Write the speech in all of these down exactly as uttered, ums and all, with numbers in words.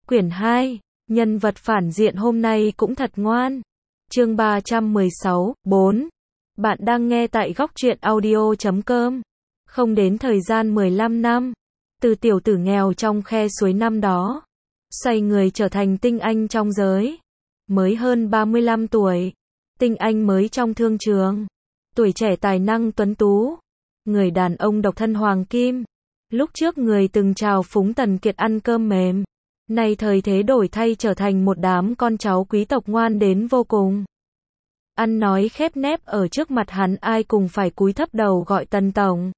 Quyển hai, nhân vật phản diện hôm nay cũng thật ngoan. Chương ba trăm mười sáu, bốn. Bạn đang nghe tại góc truyện audio chấm com. Không đến thời gian mười lăm năm, từ tiểu tử nghèo trong khe suối năm đó, xoay người trở thành tinh anh trong giới. Mới hơn ba mươi lăm tuổi, tinh anh mới trong thương trường, tuổi trẻ tài năng tuấn tú, người đàn ông độc thân hoàng kim. Lúc trước người từng trào phúng Tần Kiệt ăn cơm mềm, nay thời thế đổi thay trở thành một đám con cháu quý tộc ngoan đến vô cùng. Ăn nói khép nép ở trước mặt hắn ai cùng phải cúi thấp đầu gọi Tần tổng.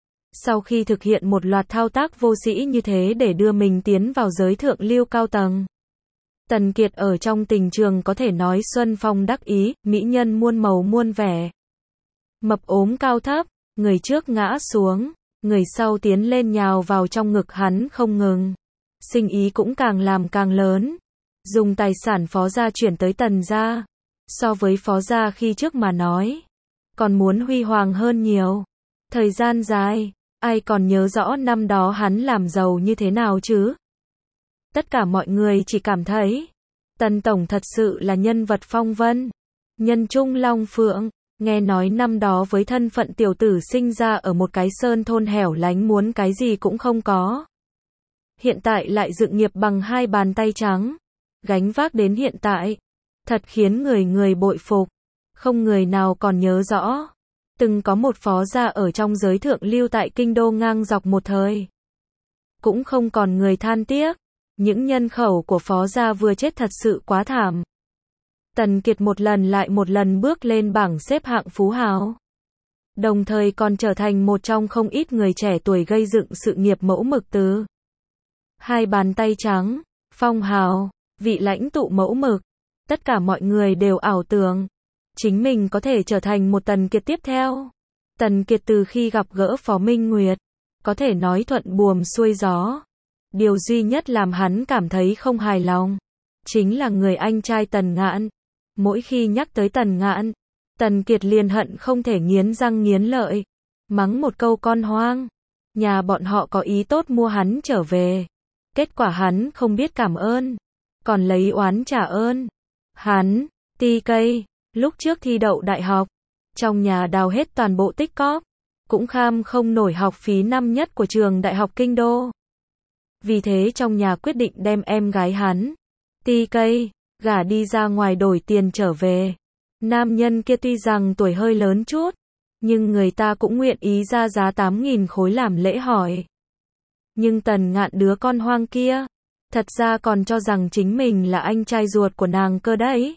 Sau khi thực hiện một loạt thao tác vô sĩ như thế để đưa mình tiến vào giới thượng lưu cao tầng, Tần Kiệt ở trong tình trường có thể nói xuân phong đắc ý, mỹ nhân muôn màu muôn vẻ. Mập ốm cao thấp, người trước ngã xuống, người sau tiến lên nhào vào trong ngực hắn không ngừng. Sinh ý cũng càng làm càng lớn, dùng tài sản Phó gia chuyển tới Tần gia, so với Phó gia khi trước mà nói, còn muốn huy hoàng hơn nhiều. Thời gian dài, ai còn nhớ rõ năm đó hắn làm giàu như thế nào chứ? Tất cả mọi người chỉ cảm thấy, Tần tổng thật sự là nhân vật phong vân, nhân trung long phượng. Nghe nói năm đó với thân phận tiểu tử sinh ra ở một cái sơn thôn hẻo lánh muốn cái gì cũng không có, hiện tại lại dựng nghiệp bằng hai bàn tay trắng, gánh vác đến hiện tại, thật khiến người người bội phục. Không người nào còn nhớ rõ, từng có một phó gia ở trong giới thượng lưu tại kinh đô ngang dọc một thời. Cũng không còn người than tiếc, những nhân khẩu của phó gia vừa chết thật sự quá thảm. Tần Kiệt một lần lại một lần bước lên bảng xếp hạng phú hào, đồng thời còn trở thành một trong không ít người trẻ tuổi gây dựng sự nghiệp mẫu mực từ hai bàn tay trắng, phong hào, vị lãnh tụ mẫu mực. Tất cả mọi người đều ảo tưởng chính mình có thể trở thành một Tần Kiệt tiếp theo. Tần Kiệt từ khi gặp gỡ Phó Minh Nguyệt, có thể nói thuận buồm xuôi gió. Điều duy nhất làm hắn cảm thấy không hài lòng, chính là người anh trai Tần Ngạn. Mỗi khi nhắc tới Tần Ngạn, Tần Kiệt liền hận không thể nghiến răng nghiến lợi, mắng một câu con hoang. Nhà bọn họ có ý tốt mua hắn trở về, kết quả hắn không biết cảm ơn, còn lấy oán trả ơn. Hắn, ti cây, lúc trước thi đậu đại học, trong nhà đào hết toàn bộ tích cóp, cũng kham không nổi học phí năm nhất của trường đại học kinh đô. Vì thế trong nhà quyết định đem em gái hắn, ti cây, gả đi ra ngoài đổi tiền trở về. Nam nhân kia tuy rằng tuổi hơi lớn chút, nhưng người ta cũng nguyện ý ra giá tám nghìn khối làm lễ hỏi. Nhưng Tần Ngạn đứa con hoang kia, thật ra còn cho rằng chính mình là anh trai ruột của nàng cơ đấy.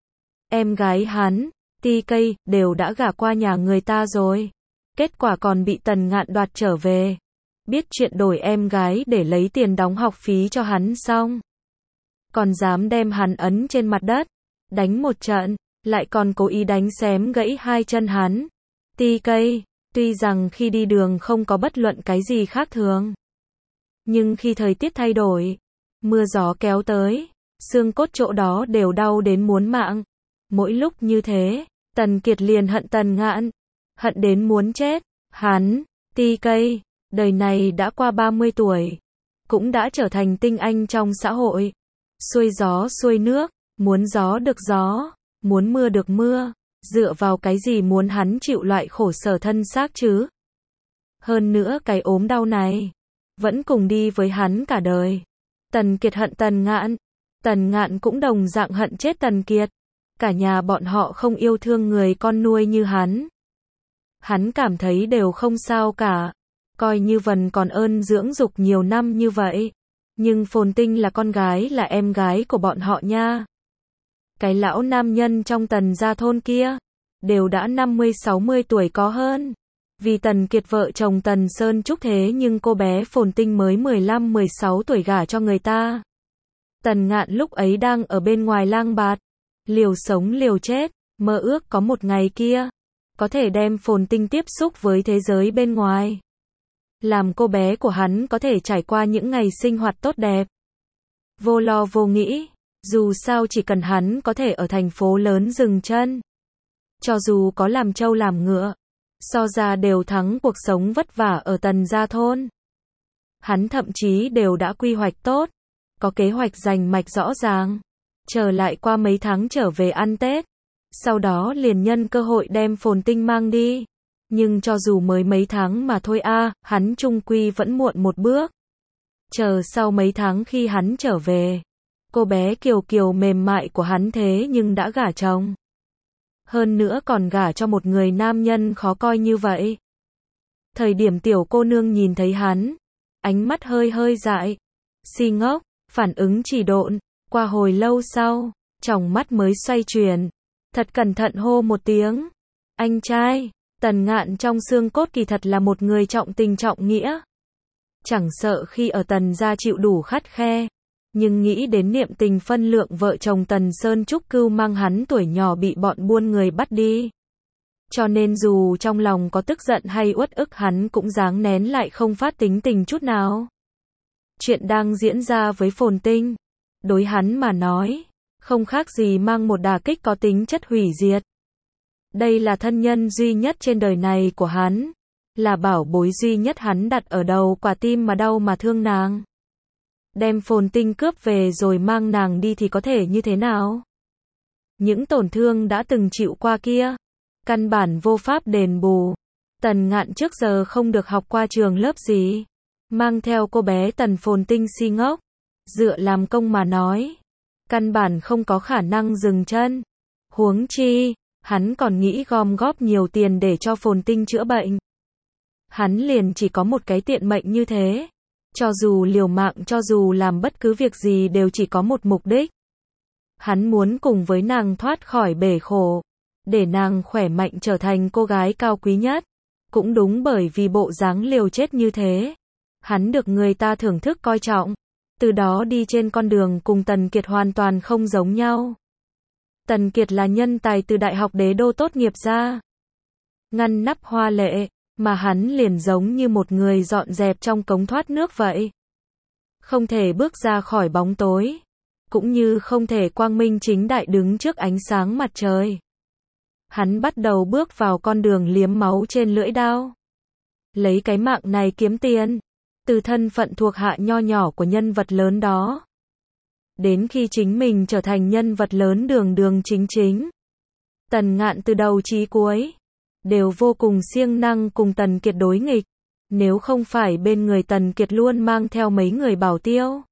Em gái hắn, ti cây, đều đã gả qua nhà người ta rồi, kết quả còn bị Tần Ngạn đoạt trở về. Biết chuyện đổi em gái để lấy tiền đóng học phí cho hắn xong, còn dám đem hắn ấn trên mặt đất, đánh một trận, lại còn cố ý đánh xém gãy hai chân hắn. Ti cây, tuy rằng khi đi đường không có bất luận cái gì khác thường, nhưng khi thời tiết thay đổi, mưa gió kéo tới, xương cốt chỗ đó đều đau đến muốn mạng. Mỗi lúc như thế, Tần Kiệt liền hận Tần Ngạn, hận đến muốn chết. Hắn, ti cây, đời này đã qua ba mươi tuổi, cũng đã trở thành tinh anh trong xã hội. Xuôi gió xuôi nước, muốn gió được gió, muốn mưa được mưa, dựa vào cái gì muốn hắn chịu loại khổ sở thân xác chứ? Hơn nữa cái ốm đau này, vẫn cùng đi với hắn cả đời. Tần Kiệt hận Tần Ngạn, Tần Ngạn cũng đồng dạng hận chết Tần Kiệt. Cả nhà bọn họ không yêu thương người con nuôi như hắn. Hắn cảm thấy đều không sao cả, coi như Vân còn ơn dưỡng dục nhiều năm như vậy. Nhưng Phồn Tinh là con gái là em gái của bọn họ nha. Cái lão nam nhân trong Tần gia thôn kia, đều đã năm mươi sáu mươi tuổi có hơn. Vì Tần Kiệt vợ chồng Tần Sơn Trúc thế nhưng cô bé Phồn Tinh mới mười lăm mười sáu tuổi gả cho người ta. Tần Ngạn lúc ấy đang ở bên ngoài lang bạt, liều sống liều chết, mơ ước có một ngày kia, có thể đem Phồn Tinh tiếp xúc với thế giới bên ngoài. Làm cô bé của hắn có thể trải qua những ngày sinh hoạt tốt đẹp. Vô lo vô nghĩ, dù sao chỉ cần hắn có thể ở thành phố lớn dừng chân. Cho dù có làm trâu làm ngựa, so ra đều thắng cuộc sống vất vả ở Tần gia thôn. Hắn thậm chí đều đã quy hoạch tốt, có kế hoạch rành mạch rõ ràng. Chờ lại qua mấy tháng trở về ăn Tết. Sau đó liền nhân cơ hội đem Phồn Tinh mang đi. Nhưng cho dù mới mấy tháng mà thôi a, hắn chung quy vẫn muộn một bước. Chờ sau mấy tháng khi hắn trở về, cô bé kiều kiều mềm mại của hắn thế nhưng đã gả chồng. Hơn nữa còn gả cho một người nam nhân khó coi như vậy. Thời điểm tiểu cô nương nhìn thấy hắn, ánh mắt hơi hơi dại, si ngốc, phản ứng chỉ độn, qua hồi lâu sau, tròng mắt mới xoay chuyển, thật cẩn thận hô một tiếng, anh trai. Tần Ngạn trong xương cốt kỳ thật là một người trọng tình trọng nghĩa. Chẳng sợ khi ở Tần gia chịu đủ khắt khe, nhưng nghĩ đến niệm tình phân lượng vợ chồng Tần Sơn Trúc Cưu mang hắn tuổi nhỏ bị bọn buôn người bắt đi. Cho nên dù trong lòng có tức giận hay uất ức hắn cũng dáng nén lại không phát tính tình chút nào. Chuyện đang diễn ra với Phồn Tinh, đối hắn mà nói, không khác gì mang một đả kích có tính chất hủy diệt. Đây là thân nhân duy nhất trên đời này của hắn, là bảo bối duy nhất hắn đặt ở đầu quả tim mà đau mà thương nàng. Đem Phồn Tinh cướp về rồi mang nàng đi thì có thể như thế nào? Những tổn thương đã từng chịu qua kia, căn bản vô pháp đền bù. Tần Ngạn trước giờ không được học qua trường lớp gì, mang theo cô bé Tần Phồn Tinh si ngốc, dựa làm công mà nói, căn bản không có khả năng dừng chân. Huống chi, hắn còn nghĩ gom góp nhiều tiền để cho Phồn Tinh chữa bệnh. Hắn liền chỉ có một cái tiện mệnh như thế. Cho dù liều mạng, cho dù làm bất cứ việc gì đều chỉ có một mục đích. Hắn muốn cùng với nàng thoát khỏi bể khổ, để nàng khỏe mạnh trở thành cô gái cao quý nhất. Cũng đúng bởi vì bộ dáng liều chết như thế, hắn được người ta thưởng thức coi trọng. Từ đó đi trên con đường cùng Tần Kiệt hoàn toàn không giống nhau. Tần Kiệt là nhân tài từ đại học đế đô tốt nghiệp ra, ngăn nắp hoa lệ, mà hắn liền giống như một người dọn dẹp trong cống thoát nước vậy. Không thể bước ra khỏi bóng tối, cũng như không thể quang minh chính đại đứng trước ánh sáng mặt trời. Hắn bắt đầu bước vào con đường liếm máu trên lưỡi đao. Lấy cái mạng này kiếm tiền, từ thân phận thuộc hạ nho nhỏ của nhân vật lớn đó. Đến khi chính mình trở thành nhân vật lớn đường đường chính chính. Tần Ngạn từ đầu chí cuối đều vô cùng siêng năng cùng Tần Kiệt đối nghịch. Nếu không phải bên người Tần Kiệt luôn mang theo mấy người bảo tiêu.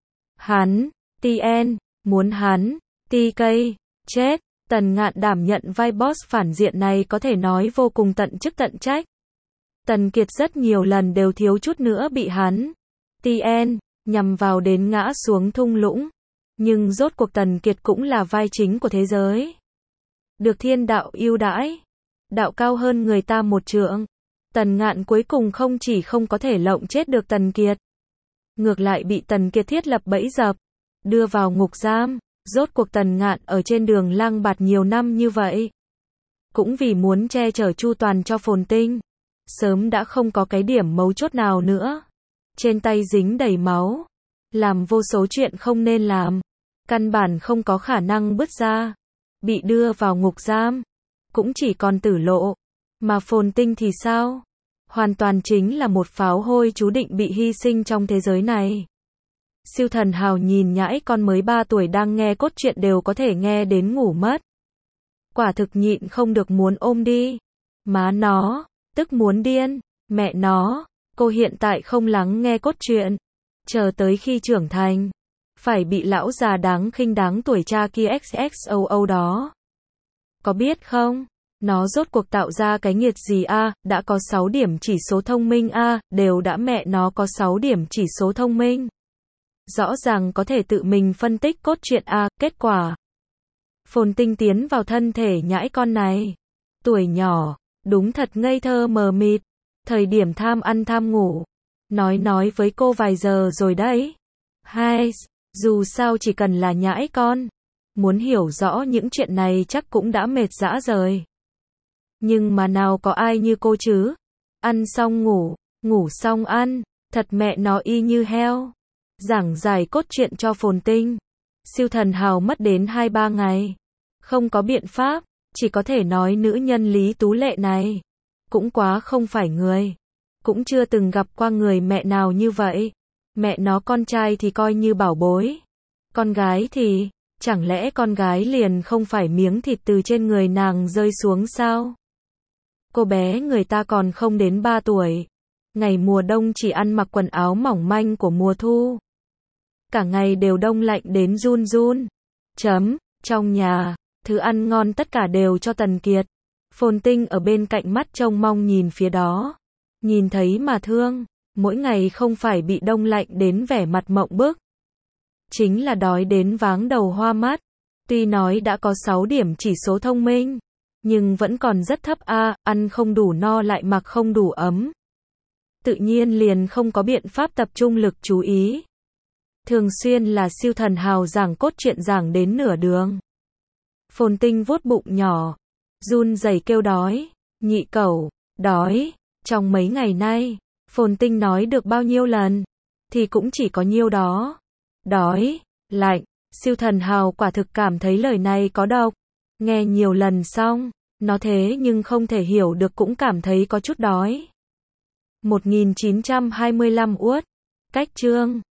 Hắn, tê en, muốn hắn, tê ca, chết. Tần Ngạn đảm nhận vai boss phản diện này có thể nói vô cùng tận chức tận trách. Tần Kiệt rất nhiều lần đều thiếu chút nữa bị hắn, tê en, nhằm vào đến ngã xuống thung lũng. Nhưng rốt cuộc Tần Kiệt cũng là vai chính của thế giới. Được thiên đạo ưu đãi, đạo cao hơn người ta một trượng. Tần Ngạn cuối cùng không chỉ không có thể lộng chết được Tần Kiệt, ngược lại bị Tần Kiệt thiết lập bẫy dập, đưa vào ngục giam. Rốt cuộc Tần Ngạn ở trên đường lang bạt nhiều năm như vậy, cũng vì muốn che chở chu toàn cho Phồn Tinh, sớm đã không có cái điểm mấu chốt nào nữa. Trên tay dính đầy máu, làm vô số chuyện không nên làm, căn bản không có khả năng bứt ra, bị đưa vào ngục giam, cũng chỉ còn tử lộ. Mà Phồn Tinh thì sao? Hoàn toàn chính là một pháo hôi chú định bị hy sinh trong thế giới này. Siêu Thần Hào nhìn nhãi con mới ba tuổi đang nghe cốt truyện đều có thể nghe đến ngủ mất. Quả thực nhịn không được muốn ôm đi. Má nó, tức muốn điên, mẹ nó, cô hiện tại không lắng nghe cốt truyện, chờ tới khi trưởng thành, phải bị lão già đáng khinh đáng tuổi cha kia xx o o đó. Có biết không, nó rốt cuộc tạo ra cái nghiệt gì a, đã có sáu điểm chỉ số thông minh a, đều đã mẹ nó có sáu điểm chỉ số thông minh. Rõ ràng có thể tự mình phân tích cốt truyện a, kết quả. Phồn Tinh tiến vào thân thể nhãi con này. Tuổi nhỏ, đúng thật ngây thơ mờ mịt, thời điểm tham ăn tham ngủ. Nói nói với cô vài giờ rồi đấy. Hai, dù sao chỉ cần là nhãi con, muốn hiểu rõ những chuyện này chắc cũng đã mệt dã rời. Nhưng mà nào có ai như cô chứ? Ăn xong ngủ, ngủ xong ăn, thật mẹ nó y như heo. Giảng giải cốt truyện cho Phồn Tinh, Siêu Thần Hào mất đến hai ba ngày. Không có biện pháp, chỉ có thể nói nữ nhân Lý Tú Lệ này cũng quá không phải người. Cũng chưa từng gặp qua người mẹ nào như vậy. Mẹ nó con trai thì coi như bảo bối. Con gái thì, chẳng lẽ con gái liền không phải miếng thịt từ trên người nàng rơi xuống sao? Cô bé người ta còn không đến ba tuổi. Ngày mùa đông chỉ ăn mặc quần áo mỏng manh của mùa thu. Cả ngày đều đông lạnh đến run run. Chấm, trong nhà, thứ ăn ngon tất cả đều cho Tần Kiệt. Phồn Tinh ở bên cạnh mắt trông mong nhìn phía đó. Nhìn thấy mà thương, mỗi ngày không phải bị đông lạnh đến vẻ mặt mộng bức. Chính là đói đến váng đầu hoa mắt. Tuy nói đã có sáu điểm chỉ số thông minh, nhưng vẫn còn rất thấp a, ăn không đủ no lại mặc không đủ ấm. Tự nhiên liền không có biện pháp tập trung lực chú ý. Thường xuyên là siêu thần hào giảng cốt truyện giảng đến nửa đường. Phồn Tinh vuốt bụng nhỏ, run rẩy kêu đói, nhị cẩu, đói. Trong mấy ngày nay, Phồn Tinh nói được bao nhiêu lần, thì cũng chỉ có nhiêu đó. Đói, lạnh, siêu thần hào quả thực cảm thấy lời này có độc. Nghe nhiều lần xong, nó thế nhưng không thể hiểu được cũng cảm thấy có chút đói. một nghìn chín trăm hai mươi lăm uất, cách chương.